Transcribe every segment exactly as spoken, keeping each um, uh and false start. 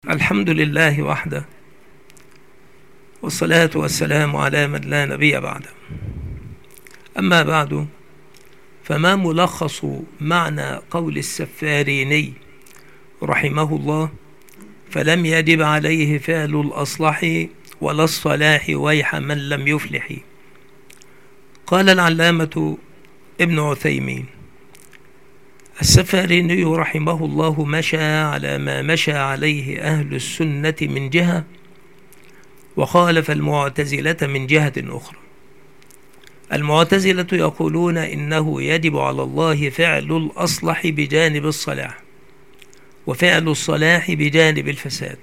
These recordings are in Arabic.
الحمد لله وحده، والصلاة والسلام على من لا نبي بعده. أما بعد، فما ملخص معنى قول السفاريني رحمه الله: فلم يجب عليه فعل الأصلح ولا الصلاح ويح من لم يفلح. قال العلامة ابن عثيمين: السفاريني رحمه الله مشى على ما مشى عليه أهل السنة من جهة، وخالف المعتزلة من جهة أخرى. المعتزلة يقولون إنه يجب على الله فعل الأصلح بجانب الصلاح، وفعل الصلاح بجانب الفساد،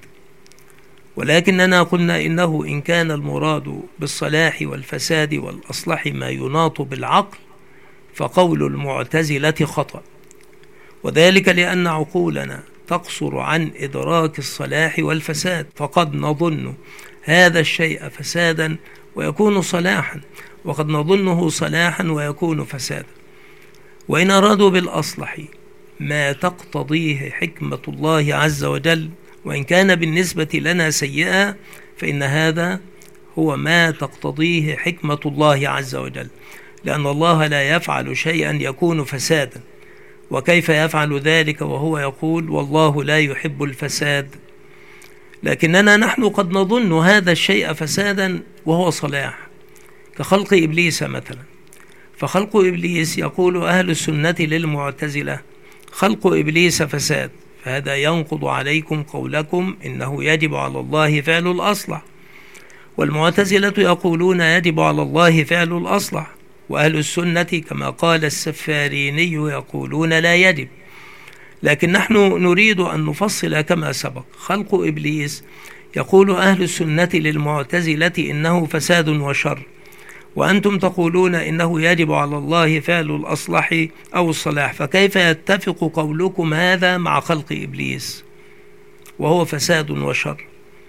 ولكننا قلنا إنه إن كان المراد بالصلاح والفساد والأصلح ما يناط بالعقل، فقول المعتزلة خطأ، وذلك لأن عقولنا تقصر عن إدراك الصلاح والفساد، فقد نظن هذا الشيء فسادا ويكون صلاحا، وقد نظنه صلاحا ويكون فسادا. وإن أرادوا بالأصلح ما تقتضيه حكمة الله عز وجل، وإن كان بالنسبة لنا سيئا، فإن هذا هو ما تقتضيه حكمة الله عز وجل، لأن الله لا يفعل شيئا يكون فسادا، وكيف يفعل ذلك وهو يقول والله لا يحب الفساد؟ لكننا نحن قد نظن هذا الشيء فسادا وهو صلاح، كخلق إبليس مثلا. فخلق إبليس يقول أهل السنة للمعتزلة: خلق إبليس فساد، فهذا ينقض عليكم قولكم إنه يجب على الله فعل الأصلح. والمعتزلة يقولون يجب على الله فعل الأصلح، وأهل السنة كما قال السفاريني يقولون لا يجب. لكن نحن نريد أن نفصل كما سبق. خلق إبليس يقول أهل السنة للمعتزلة إنه فساد وشر، وأنتم تقولون إنه يجب على الله فعل الأصلح أو الصلاح، فكيف يتفق قولكم هذا مع خلق إبليس وهو فساد وشر؟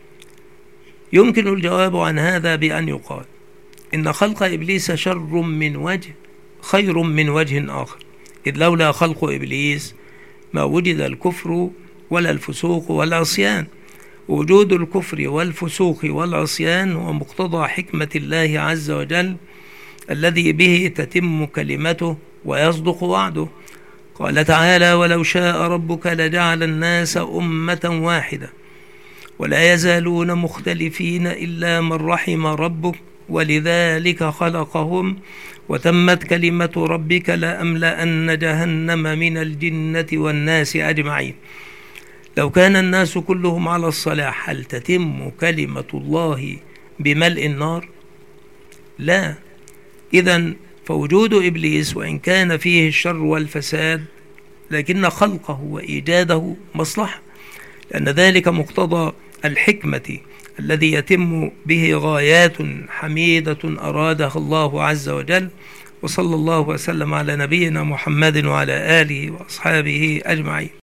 يمكن الجواب عن هذا بأن يقال إن خلق إبليس شر من وجه خير من وجه آخر، إذ لولا خلق إبليس ما وجد الكفر ولا الفسوق والعصيان. وجود الكفر والفسوق والعصيان هو مقتضى حكمة الله عز وجل الذي به تتم كلمته ويصدق وعده. قال تعالى: ولو شاء ربك لجعل الناس أمة واحدة ولا يزالون مختلفين إلا من رحم ربك ولذلك خلقهم وتمت كلمة ربك لأملأن جهنم من الجنة والناس أجمعين. لو كان الناس كلهم على الصلاح هل تتم كلمة الله بملء النار؟ لا. إذن فوجود إبليس وإن كان فيه الشر والفساد، لكن خلقه وإيجاده مصلحة، لأن ذلك مقتضى الحكمة الذي يتم به غايات حميدة أرادها الله عز وجل. وصلى الله وسلم على نبينا محمد وعلى آله وأصحابه أجمعين.